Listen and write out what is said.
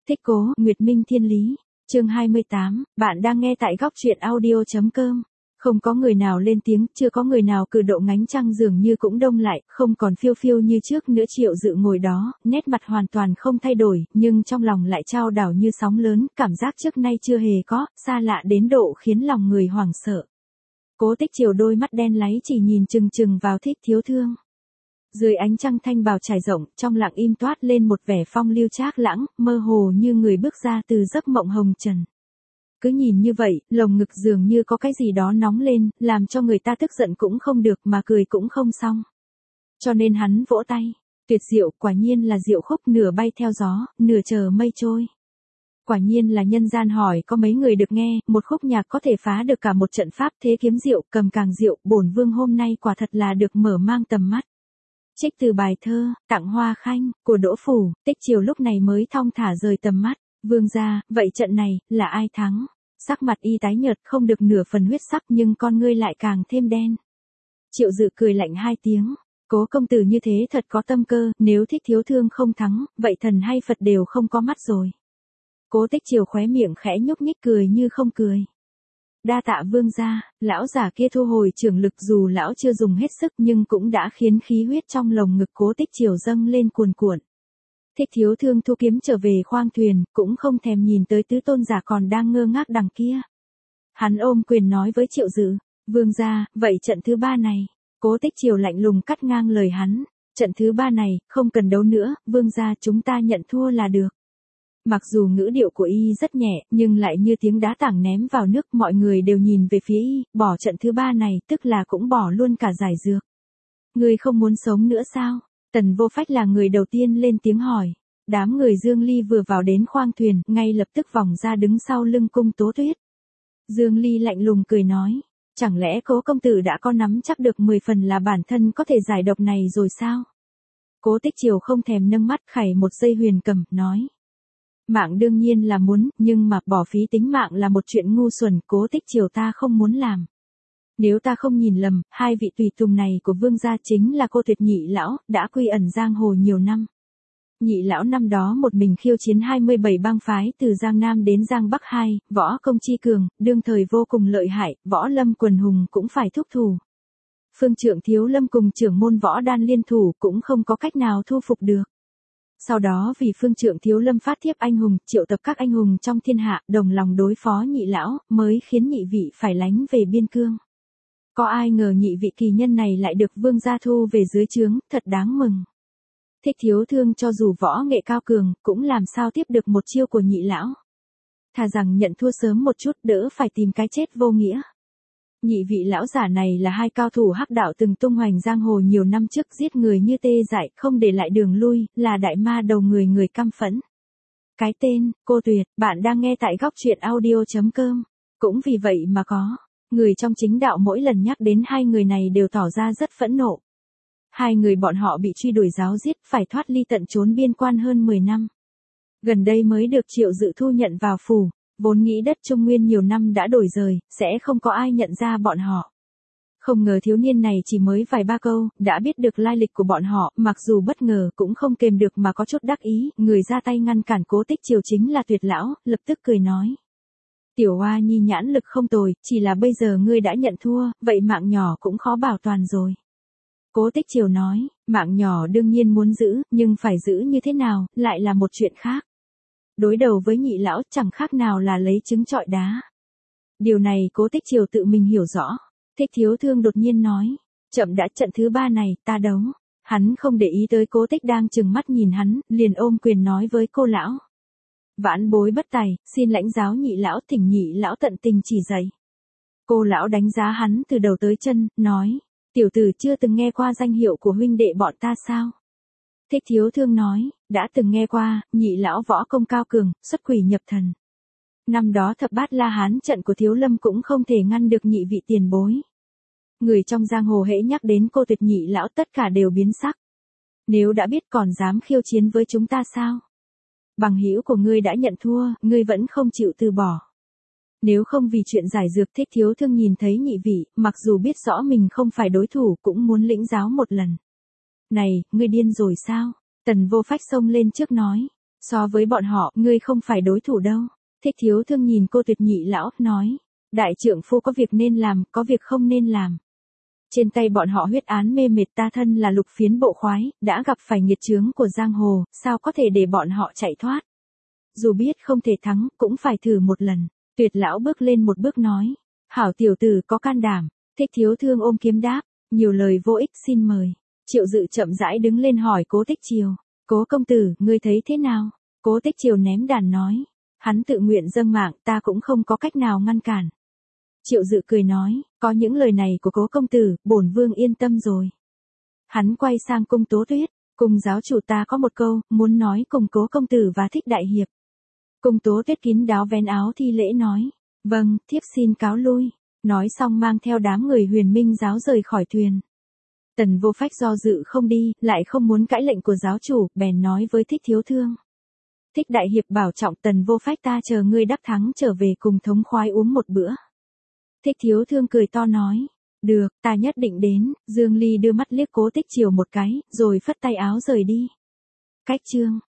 Thích Cố, Nguyệt Minh Thiên Lý. Chương 28, bạn đang nghe tại góc truyện audio.com. Không có người nào lên tiếng, chưa có người nào cử độ, ngánh trăng dường như cũng đông lại, không còn phiêu phiêu như trước nữa. Triệu Dự ngồi đó, nét mặt hoàn toàn không thay đổi, nhưng trong lòng lại chao đảo như sóng lớn, cảm giác trước nay chưa hề có, xa lạ đến độ khiến lòng người hoảng sợ. Cố Tích Triều đôi mắt đen láy chỉ nhìn chừng chừng vào Thích Thiếu Thương. Dưới ánh trăng thanh bào trải rộng, trong lặng im toát lên một vẻ phong lưu trác lãng, mơ hồ như người bước ra từ giấc mộng hồng trần. Cứ nhìn như vậy, lồng ngực dường như có cái gì đó nóng lên, làm cho người ta tức giận cũng không được mà cười cũng không xong. Cho nên hắn vỗ tay, tuyệt diệu, quả nhiên là diệu khúc, nửa bay theo gió, nửa chờ mây trôi. Quả nhiên là nhân gian hỏi có mấy người được nghe, một khúc nhạc có thể phá được cả một trận pháp, thế kiếm diệu, cầm càng diệu, bổn vương hôm nay quả thật là được mở mang tầm mắt. Trích từ bài thơ, Tặng Hoa Khanh, của Đỗ Phủ. Tích Triều lúc này mới thong thả rời tầm mắt. Vương gia, vậy trận này, là ai thắng? Sắc mặt y tái nhợt, không được nửa phần huyết sắc, nhưng con ngươi lại càng thêm đen. Triệu Dự cười lạnh hai tiếng. Cố công tử như thế thật có tâm cơ, nếu Thích Thiếu Thương không thắng, vậy thần hay Phật đều không có mắt rồi. Cố Tích Triều khóe miệng khẽ nhúc nhích, cười như không cười. Đa tạ vương gia. Lão giả kia thu hồi trường lực, dù lão chưa dùng hết sức nhưng cũng đã khiến khí huyết trong lồng ngực Cố Tích Triều dâng lên cuồn cuộn. Thích Thiếu Thương thu kiếm trở về khoang thuyền, cũng không thèm nhìn tới tứ tôn giả còn đang ngơ ngác đằng kia. Hắn ôm quyền nói với Triệu Dự, vương gia, vậy trận thứ ba này. Cố Tích Triều lạnh lùng cắt ngang lời hắn, trận thứ ba này, không cần đấu nữa, vương gia, chúng ta nhận thua là được. Mặc dù ngữ điệu của y rất nhẹ, nhưng lại như tiếng đá tảng ném vào nước, mọi người đều nhìn về phía y, bỏ trận thứ ba này, tức là cũng bỏ luôn cả giải dược. Ngươi không muốn sống nữa sao? Tần Vô Phách là người đầu tiên lên tiếng hỏi. Đám người Dương Ly vừa vào đến khoang thuyền, ngay lập tức vòng ra đứng sau lưng Cung Tố Tuyết. Dương Ly lạnh lùng cười nói, chẳng lẽ Cố công tử đã có nắm chắc được 10 phần là bản thân có thể giải độc này rồi sao? Cố Tích Triều không thèm nâng mắt, khảy một giây huyền cầm, nói. Mạng đương nhiên là muốn, nhưng mà bỏ phí tính mạng là một chuyện ngu xuẩn, Cố Tích Triều ta không muốn làm. Nếu ta không nhìn lầm, hai vị tùy tùng này của vương gia chính là cô Tuyệt Nhị lão, đã quy ẩn giang hồ nhiều năm. Nhị lão năm đó một mình khiêu chiến 27 bang phái từ Giang Nam đến Giang Bắc 2, võ công chi cường, đương thời vô cùng lợi hại, Võ Lâm quần hùng cũng phải thúc thủ. Phương Trượng Thiếu Lâm cùng trưởng môn Võ Đan liên thủ cũng không có cách nào thu phục được. Sau đó vì Phương Trượng Thiếu Lâm phát thiếp anh hùng, triệu tập các anh hùng trong thiên hạ, đồng lòng đối phó nhị lão, mới khiến nhị vị phải lánh về biên cương. Có ai ngờ nhị vị kỳ nhân này lại được vương gia thu về dưới trướng, thật đáng mừng. Thích Thiếu Thương cho dù võ nghệ cao cường, cũng làm sao tiếp được một chiêu của nhị lão. Thà rằng nhận thua sớm một chút, đỡ phải tìm cái chết vô nghĩa. Nhị vị lão giả này là hai cao thủ hắc đạo từng tung hoành giang hồ nhiều năm trước, giết người như tê dại, không để lại đường lui, là đại ma đầu người người căm phẫn. Cái tên, Cô Tuyệt, bạn đang nghe tại góc truyện audio.com. Cũng vì vậy mà có người trong chính đạo mỗi lần nhắc đến hai người này đều tỏ ra rất phẫn nộ. Hai người bọn họ bị truy đuổi giáo giết, phải thoát ly tận trốn biên quan hơn 10 năm. Gần đây mới được Triệu Dự thu nhận vào phủ, vốn nghĩ đất Trung Nguyên nhiều năm đã đổi rời, sẽ không có ai nhận ra bọn họ. Không ngờ thiếu niên này chỉ mới vài ba câu, đã biết được lai lịch của bọn họ, mặc dù bất ngờ cũng không kềm được mà có chút đắc ý, người ra tay ngăn cản Cố Tích Triều chính là Tuyệt lão, lập tức cười nói. Tiểu Hoa nhi nhãn lực không tồi, chỉ là bây giờ ngươi đã nhận thua, vậy mạng nhỏ cũng khó bảo toàn rồi. Cố Tích Triều nói, mạng nhỏ đương nhiên muốn giữ, nhưng phải giữ như thế nào, lại là một chuyện khác. Đối đầu với nhị lão chẳng khác nào là lấy trứng trọi đá. Điều này Cố Tích Triều tự mình hiểu rõ. Thích Thiếu Thương đột nhiên nói, chậm đã, trận thứ ba này, ta đấu. Hắn không để ý tới Cố Tích đang trừng mắt nhìn hắn, liền ôm quyền nói với cô lão. Vãn bối bất tài, xin lãnh giáo nhị lão, thỉnh nhị lão tận tình chỉ dạy. Cô lão đánh giá hắn từ đầu tới chân, nói, tiểu tử chưa từng nghe qua danh hiệu của huynh đệ bọn ta sao? Thích Thiếu Thương nói, đã từng nghe qua, nhị lão võ công cao cường, xuất quỷ nhập thần. Năm đó thập bát La Hán trận của Thiếu Lâm cũng không thể ngăn được nhị vị tiền bối. Người trong giang hồ hễ nhắc đến cô Tuyệt nhị lão tất cả đều biến sắc. Nếu đã biết còn dám khiêu chiến với chúng ta sao? Bằng hữu của ngươi đã nhận thua, ngươi vẫn không chịu từ bỏ. Nếu không vì chuyện giải dược, Thích Thiếu Thương nhìn thấy nhị vị, mặc dù biết rõ mình không phải đối thủ cũng muốn lĩnh giáo một lần. Này, ngươi điên rồi sao? Tần Vô Phách xông lên trước nói. So với bọn họ, ngươi không phải đối thủ đâu. Thích Thiếu Thương nhìn cô Tuyệt Nhị lão, nói. Đại trượng phu có việc nên làm, có việc không nên làm. Trên tay bọn họ huyết án mê mệt, ta thân là lục phiến bộ khoái, đã gặp phải nghiệt chướng của giang hồ, sao có thể để bọn họ chạy thoát. Dù biết không thể thắng, cũng phải thử một lần. Tuyệt lão bước lên một bước nói. Hảo tiểu tử có can đảm. Thích Thiếu Thương ôm kiếm đáp. Nhiều lời vô ích, xin mời. Triệu Dự chậm rãi đứng lên hỏi Cố Tích Triều. Cố công tử, ngươi thấy thế nào? Cố Tích Triều ném đàn nói. Hắn tự nguyện dâng mạng, ta cũng không có cách nào ngăn cản. Triệu Dự cười nói, có những lời này của Cố công tử, bổn vương yên tâm rồi. Hắn quay sang Cung Tố Tuyết, cùng giáo chủ ta có một câu, muốn nói cùng Cố công tử và Thích đại hiệp. Cung Tố Tuyết kín đáo vén áo thi lễ nói, vâng, thiếp xin cáo lui. Nói xong mang theo đám người Huyền Minh giáo rời khỏi thuyền. Tần Vô Phách do dự không đi, lại không muốn cãi lệnh của giáo chủ, bèn nói với Thích Thiếu Thương. Thích đại hiệp bảo trọng, Tần Vô Phách ta chờ ngươi đắc thắng trở về cùng thống khoái uống một bữa. Thích Thiếu Thương cười to nói, được, ta nhất định đến. Dương Ly đưa mắt liếc Cố Tích Triều một cái, rồi phất tay áo rời đi. Cách chương